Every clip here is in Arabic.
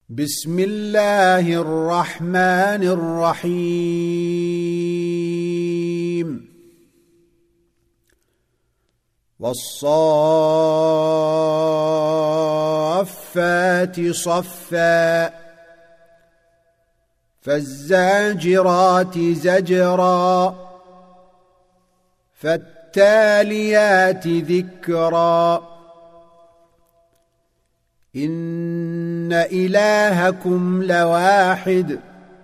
بسم الله الرحمن الرحيم والصافات صفا فالزاجرات زجرا فالتاليات ذكرا إن إلهكم لواحد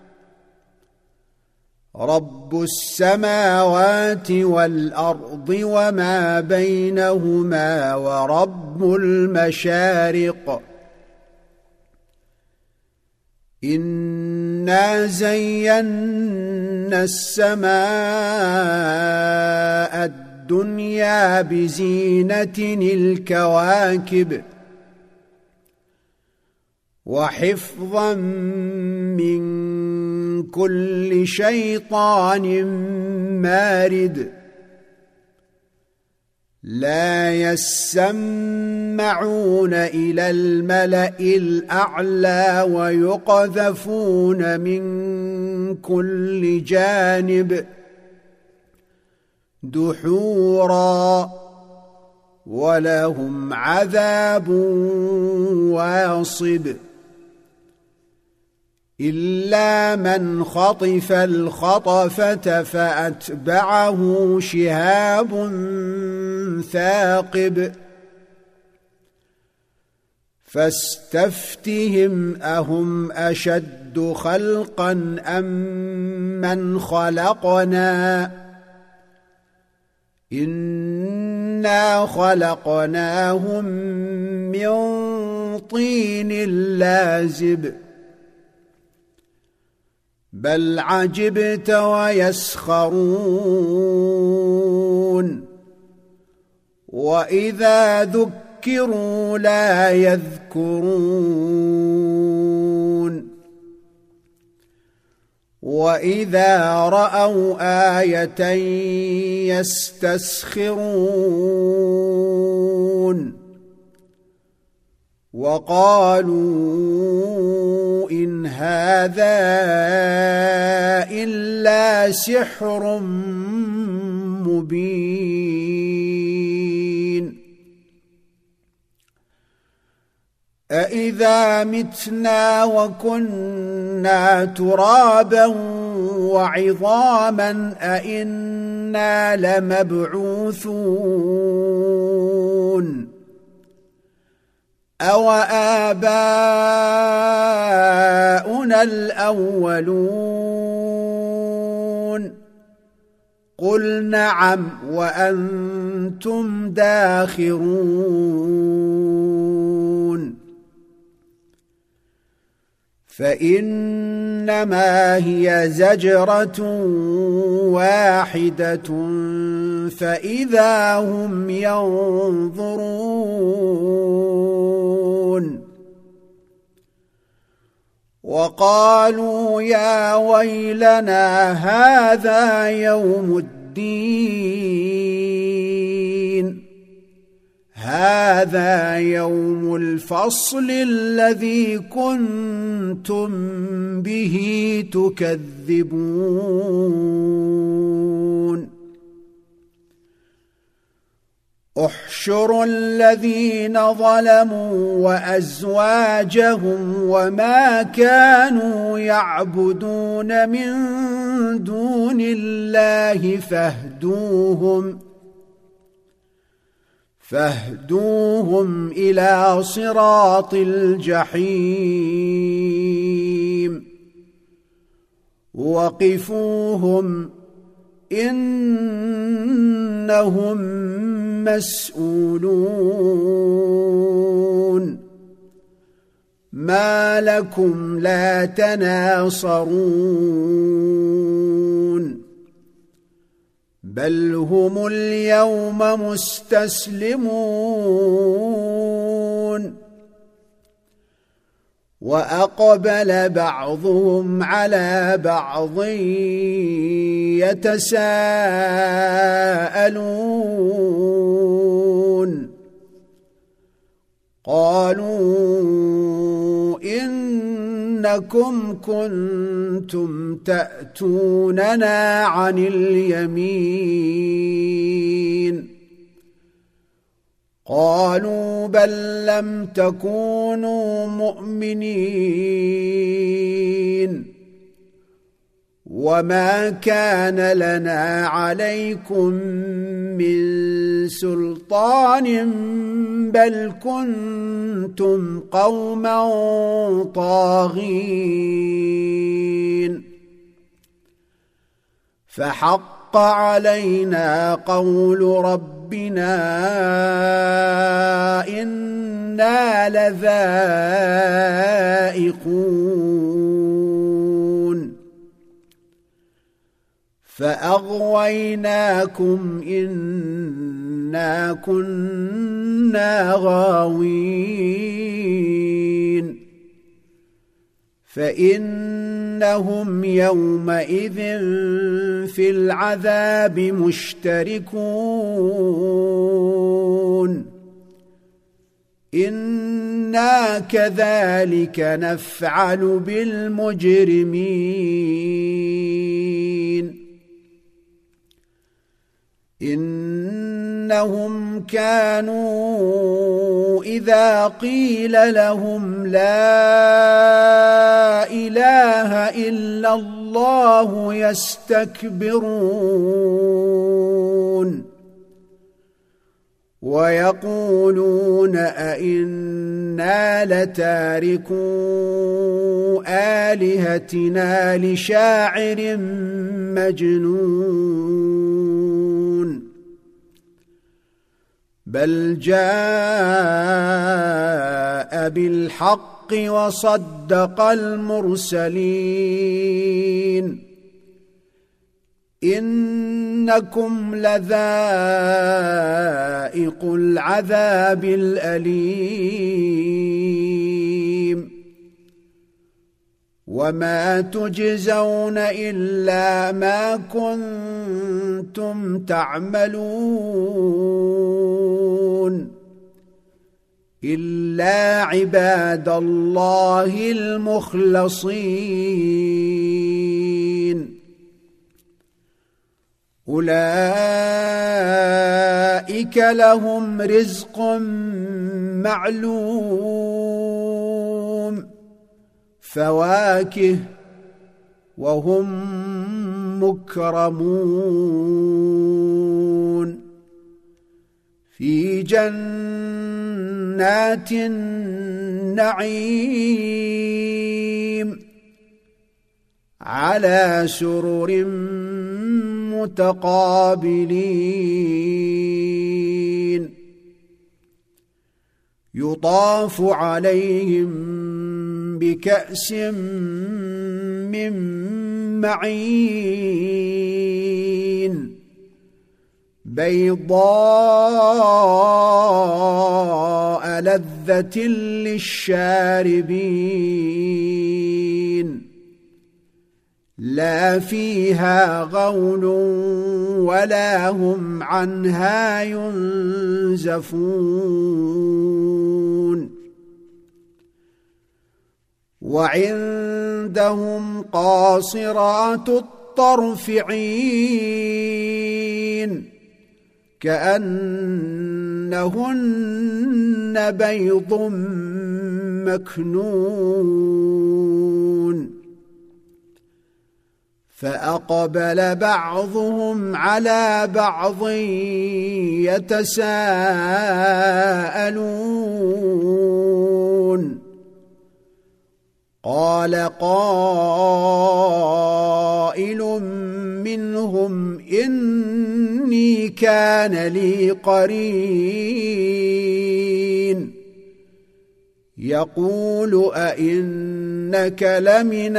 رب السماوات والأرض وما بينهما ورب المشارق إنا زينا السماء الدنيا بزينة الكواكب وحفظا من كل شيطان مارد لا يسمعون إلى الملأ الأعلى ويقذفون من كل جانب دحورا ولهم عذاب واصب إلا من خطف الخطفة فأتبعه شهاب ثاقب فاستفتهم أهم أشد خلقا أم من خلقنا إنا خلقناهم من طين لازب بل عجبت ويسخرون وإذا ذكروا لا يذكرون وإذا رأوا آية يستسخرون وقالوا إن هذا إلا سحر مبين أإذا متنا وكنا ترابا وعظاما أإنا لمبعوثون أو آباؤنا الأولون قل نعم وأنتم داخرون فإنما هي زجرة واحدة فإذا هم ينظرون وقالوا يا ويلنا هذا يوم الدين هذا يوم الفصل الذي كنتم به تكذبون احشروا الذين ظلموا وأزواجهم وما كانوا يعبدون من دون الله فاهدوهم إلى صراط الجحيم وقفوهم إنهم مسؤولون ما لكم لا تناصرون بل هم اليوم مستسلمون وأقبل بعضهم على بعض يتساءلون قالوا إن إنكم كنتم تأتوننا عن اليمين قالوا بل لم تكونوا مؤمنين وما كان لنا عليكم من سلطان بل كنتم قوما طاغين فحق علينا قول ربنا إنا لذائقون فأغويناكم إنا كنا غاوين فإنهم يومئذ في العذاب مشتركون إنا كذلك نفعل بالمجرمين إنهم كانوا إذا قيل لهم لا إله إلا الله يستكبرون ويقولون أئنا لتاركو آلهتنا لشاعر مجنون بل جاء بالحق وصدق المرسلين إنكم لذائق العذاب الأليم وما تجزون إلا ما كنتم تعملون إلا عباد الله المخلصين أولئك لهم رزق معلوم فواكه وهم مكرمون في جنات النعيم على سرر متقابلين يطاف عليهم بكأس من معين بيضاء لذة للشاربين لا فيها غول ولا هم عنها ينزفون وعندهم قاصرات الطرف عين كأنهن بيض مكنون فأقبل بعضهم على بعض يتساءلون قال قائل منهم إني كان لي قرين يقول أئنك لمن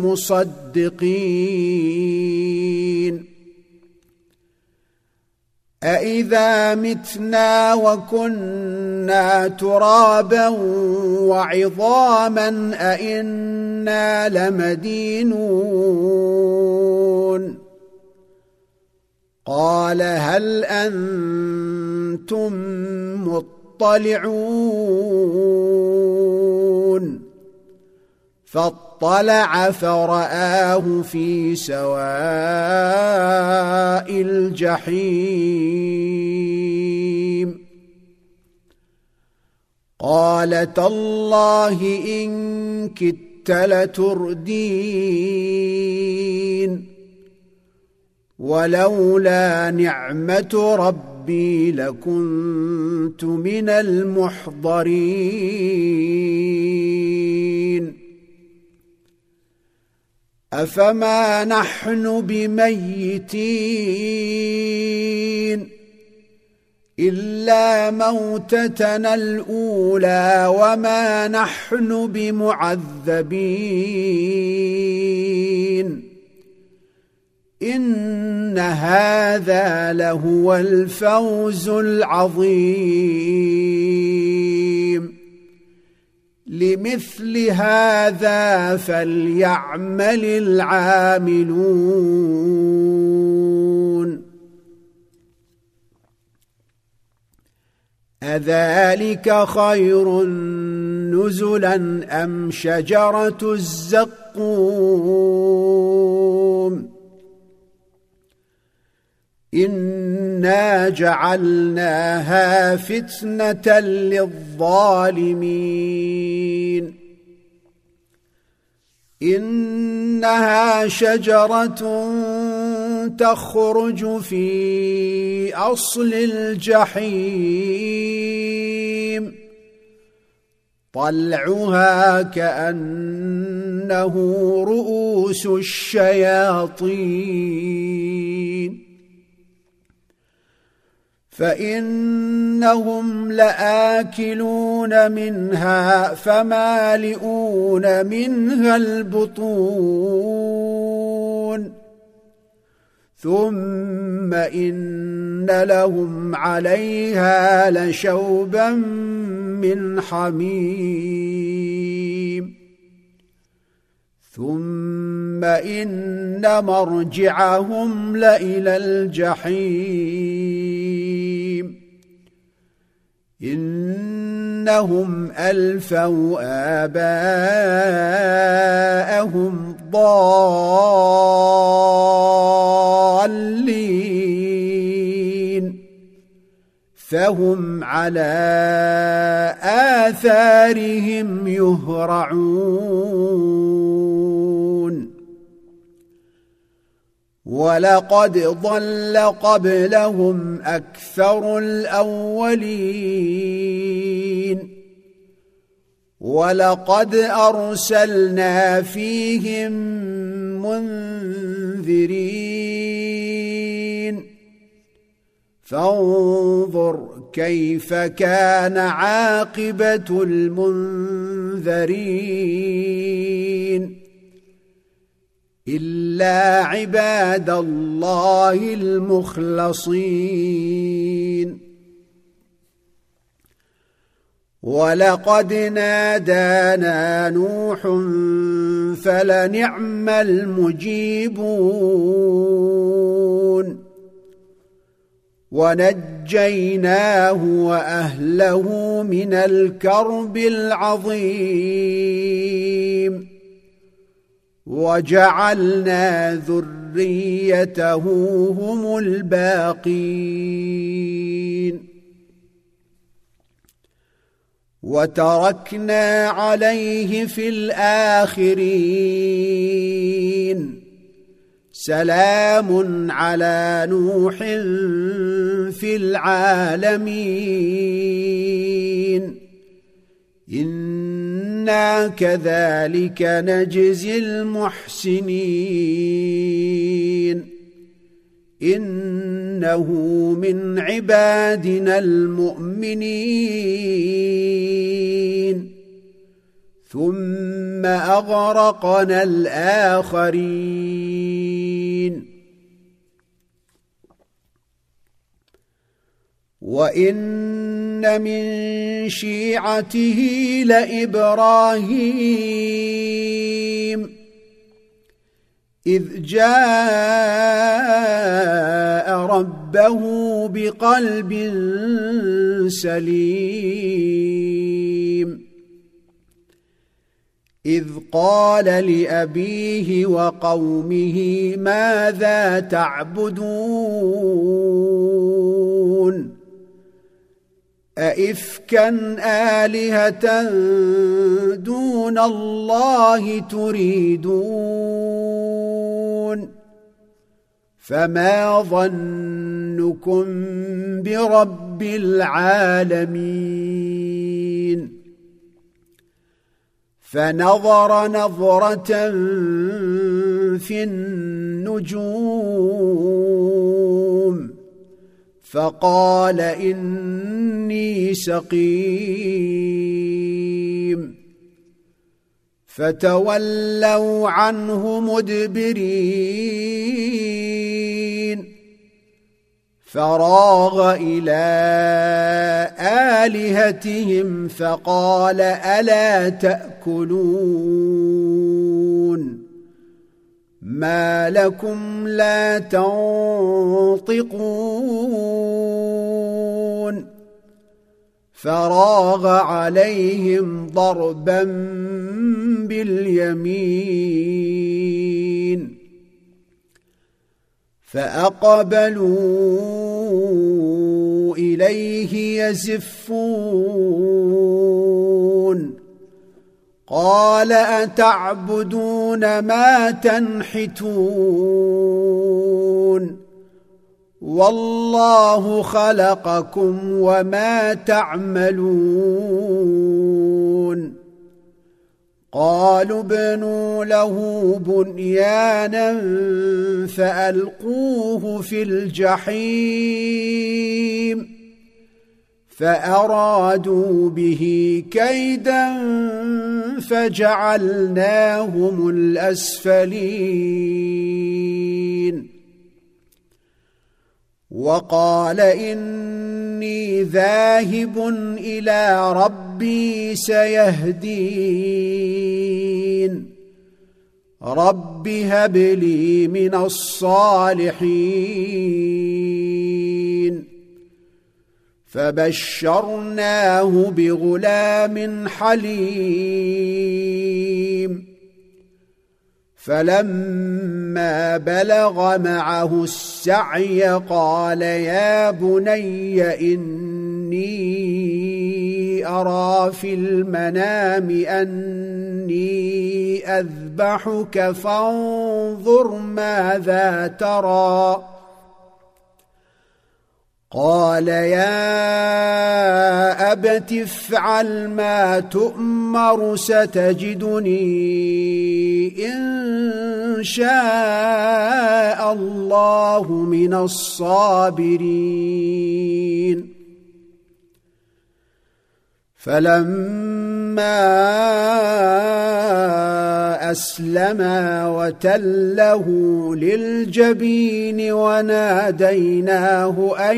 المصدقين أإذا متنا وكنا ترابا وعظاما أئنا لمدينون قال هل أنتم مطلعون فاطلع فرآه في سواء الجحيم قال تالله إن كدت لتردين ولولا نعمة ربي لكنت من المحضرين أفما نحن بميتين إلا موتتنا الأولى وما نحن بمعذبين إن هذا لهو الفوز العظيم لمثل هذا فليعمل العاملون أذلك خير نزلا أم شجرة الزقوم إنا جعلناها فتنة للظالمين إنها شجرة تخرج في أصل الجحيم طلعها كأنه رؤوس الشياطين فإنهم لآكلون منها فمالئون منها البطون ثم إن لهم عليها لشوبا من حميم ثم إن مرجعهم لإلى الجحيم إنهم ألفوا آباءهم ضالين فهم على آثارهم يهرعون ولقد ضل قبلهم أكثر الأولين ولقد أرسلنا فيهم منذرين فانظر كيف كان عاقبة المنذرين إلا عباد الله المخلصين ولقد نادانا نوح فلنعم المجيبون ونجيناه وأهله من الكرب العظيم وجعلنا ذريته هم الباقين وتركنا عليه في الآخرين سلام على نوح في العالمين إنا كذلك نجزي المحسنين إنه من عبادنا المؤمنين ثم أغرقنا الآخرين وإن من شيعته لإبراهيم إذ جاء ربه بقلب سليم إذ قال لأبيه وقومه ماذا تعبدون أئفكا آلهة دون الله تريدون فما ظنكم برب العالمين فنظر نظرة في النجوم فقال إني سقيم فتولوا عنه مدبرين فراغ إلى آلهتهم فقال ألا تأكلون ما لكم لا تنطقون فراغ عليهم ضربا باليمين فأقبلوا إليه يزفون قال أتعبدون ما تنحتون والله خلقكم وما تعملون قالوا ابنوا له بنيانا فألقوه في الجحيم فأرادوا به كيدا فجعلناهم الأسفلين وقال إني ذاهب إلى ربي سيهدين رب هب لي من الصالحين فبشرناه بغلام حليم فلما بلغ معه السعي قال يا بني إني أرى في المنام أني أذبحك فانظر ماذا ترى قال يا أبت افعل ما تؤمر ستجدني إن شاء الله من الصابرين فلما أسلما وتله للجبين وناديناه أن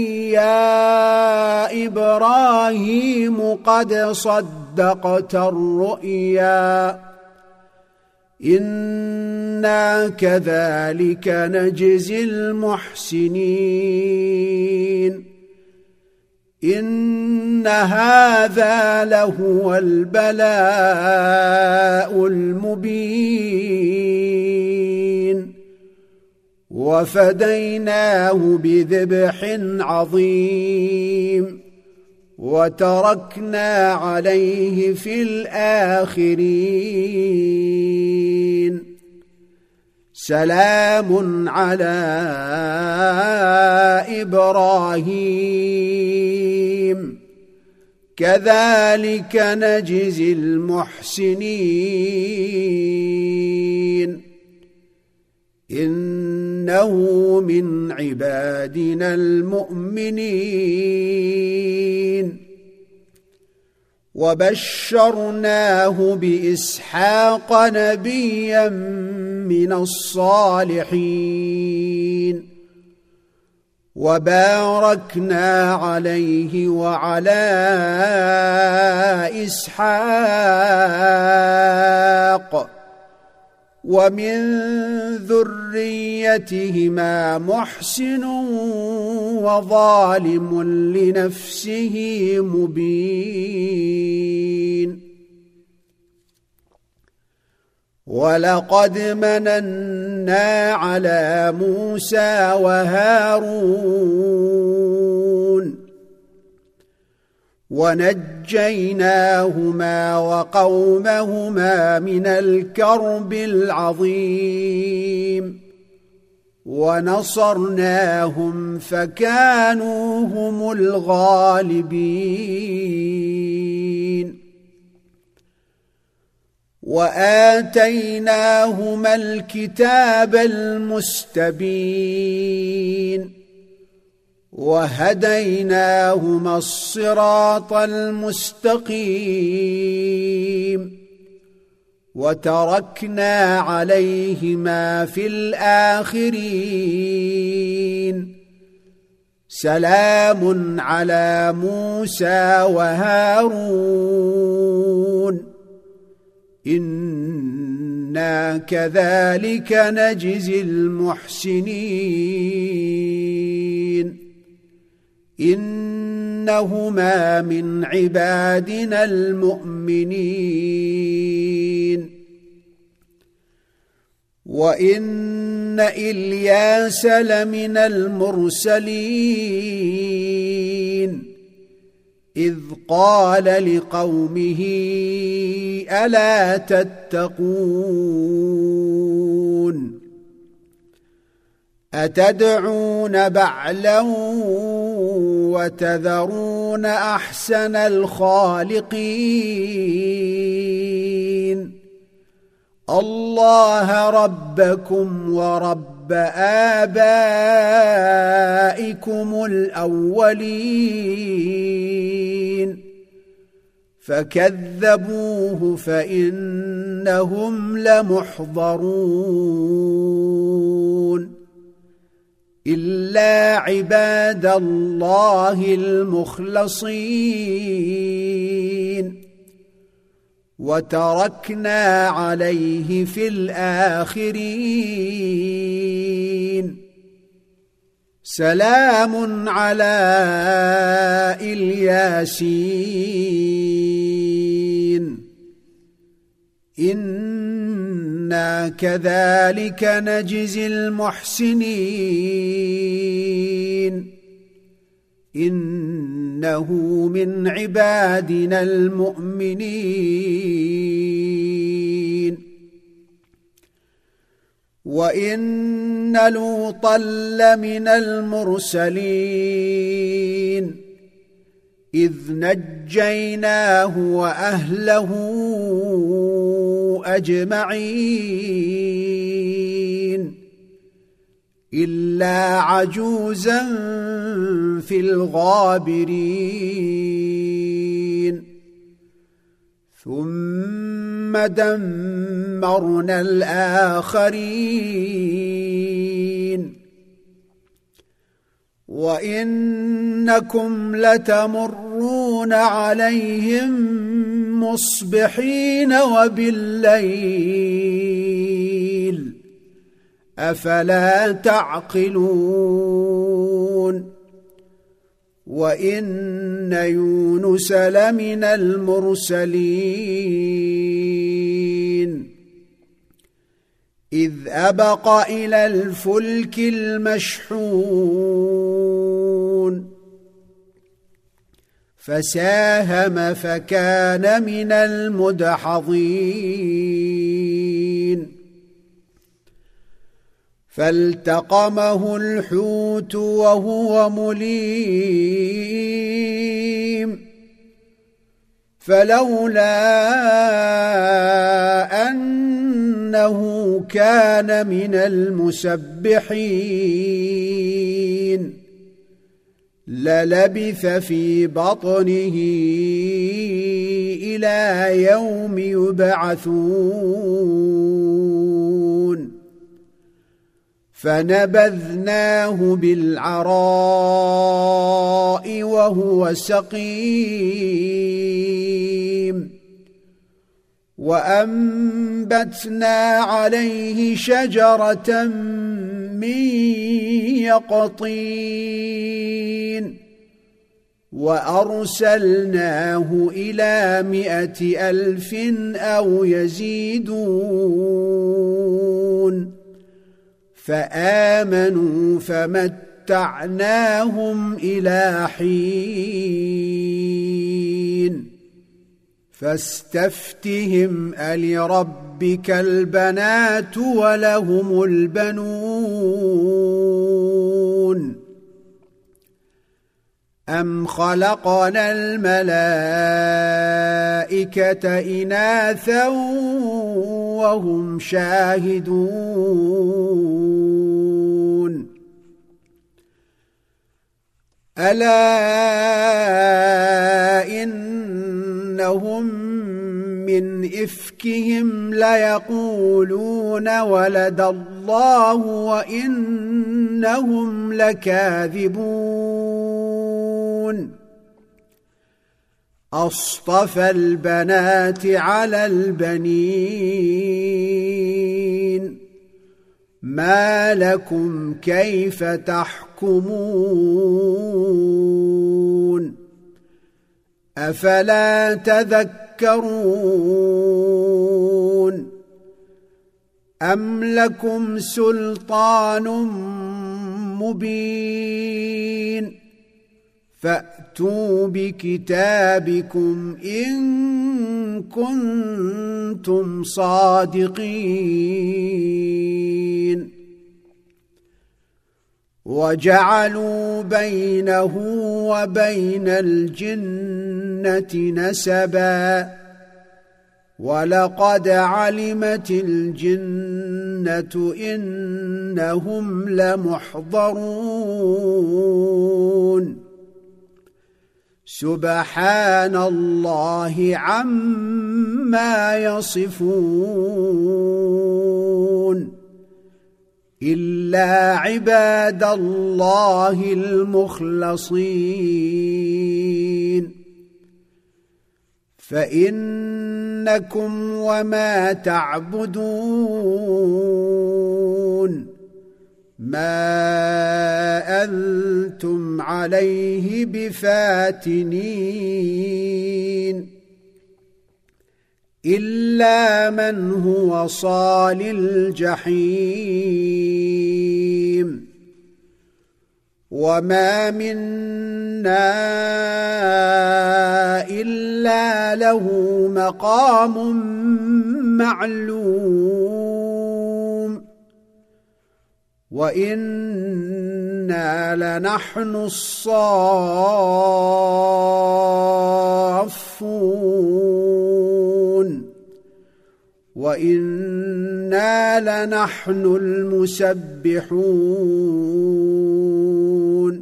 يا إبراهيم قد صدقت الرؤيا إنا كذلك نجزي المحسنين إن هذا لهو البلاء المبين وفديناه بذبح عظيم وتركنا عليه في الآخرين سلام على إبراهيم كذلك نجزي المحسنين إنه من عبادنا المؤمنين وبشرناه بإسحاق نبيا من الصالحين وباركنا عليه وعلى إسحاق ومن ذريتهما محسن وظالم لنفسه مبين ولقد مننا على موسى وهارون ونجيناهما وقومهما من الكرب العظيم ونصرناهم فكانوا هم الغالبين وآتيناهما الكتاب المستبين وهديناهما الصراط المستقيم وتركنا عليهما في الآخرين سلام على موسى وهارون إنا كذلك نجزي المحسنين إنهما من عبادنا المؤمنين وإن إلياس لمن المرسلين إذ قال لقومه ألا تتقون أتدعون بعلا وتذرون أحسن الخالقين الله ربكم ورب آبائكم الأولين فكذبوه فإنهم لمحضرون إلا عباد الله المخلصين وتركنا عليه في الآخرين سلام على الياسين إنا كذلك نجزي المحسنين إنه من عبادنا المؤمنين وإن لوطا لمن المرسلين إذ نجيناه وأهله أجمعين إلا عجوزا في الغابرين ثم دمرنا الآخرين وإنكم لتمرون عليهم مصبحين وبالليل أفلا تعقلون وإن يونس لمن المرسلين إذ أبق إلى الفلك المشحون فساهم فكان من المدحضين فالتقمه الحوت وهو مليم فلولا أنه كان من المسبحين للبث في بطنه إلى يوم يبعثون فنبذناه بالعراء وهو سقيم وأنبتنا عليه شجرة من يقطين وأرسلناه إلى 100,000 أو يزيدون فآمنوا فمتعناهم إلى حين فاستفتهم ألربك البنات ولهم البنون أم خلقنا الملائكة إناثا وهم شاهدون ألا إنهم من إفكهم ليقولون ولد الله وإنهم لكاذبون أصطفى البنات على البنين ما لكم كيف تحكمون أفلا تذكرون أم لكم سلطان مبين فأتوا بكتابكم إن كنتم صادقين وجعلوا بينه وبين الجنة نسبا ولقد علمت الجنة إنهم لمحضرون سبحان الله عما يصفون إلا عباد الله المخلصين فإنكم وما تعبدون ما أنتم عليه بفاتنين إلا من هو صال الجحيم وما منا إلا له مقام معلوم وإنا لنحن الصافون وإنا لنحن المسبحون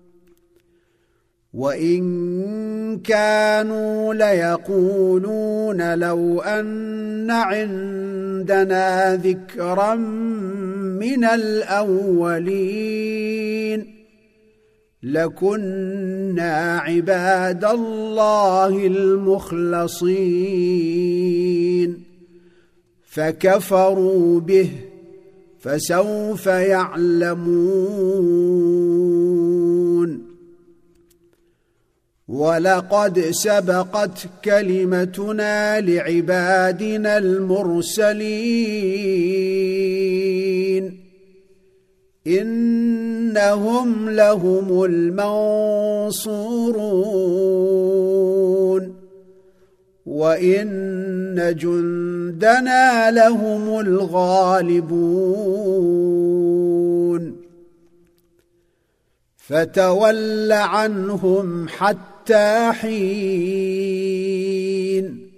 وإن كانوا ليقولون لو أن عندنا ذكرا من الأولين لكنا عباد الله المخلصين فكفروا به فسوف يعلمون ولقد سبقت كلمتنا لعبادنا المرسلين إنهم لهم المنصورون وإن جندنا لهم الغالبون فتول عنهم حتى حين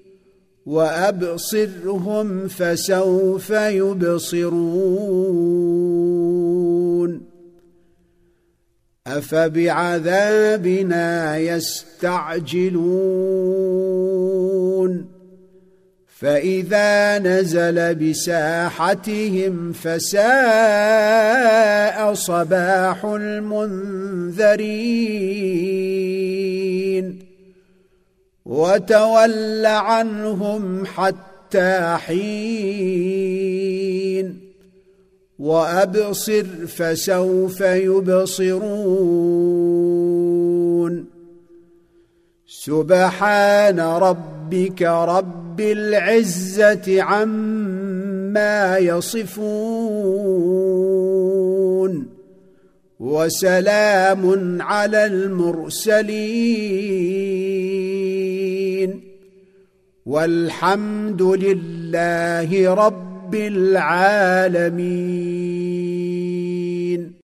وأبصرهم فسوف يبصرون أفبعذابنا يستعجلون فإذا نزل بساحتهم فساء صباح المنذرين وتول عنهم حتى حين وأبصر فسوف يبصرون سبحان ربك رب العزة عما يصفون وسلام على المرسلين والحمد لله رب العالمين.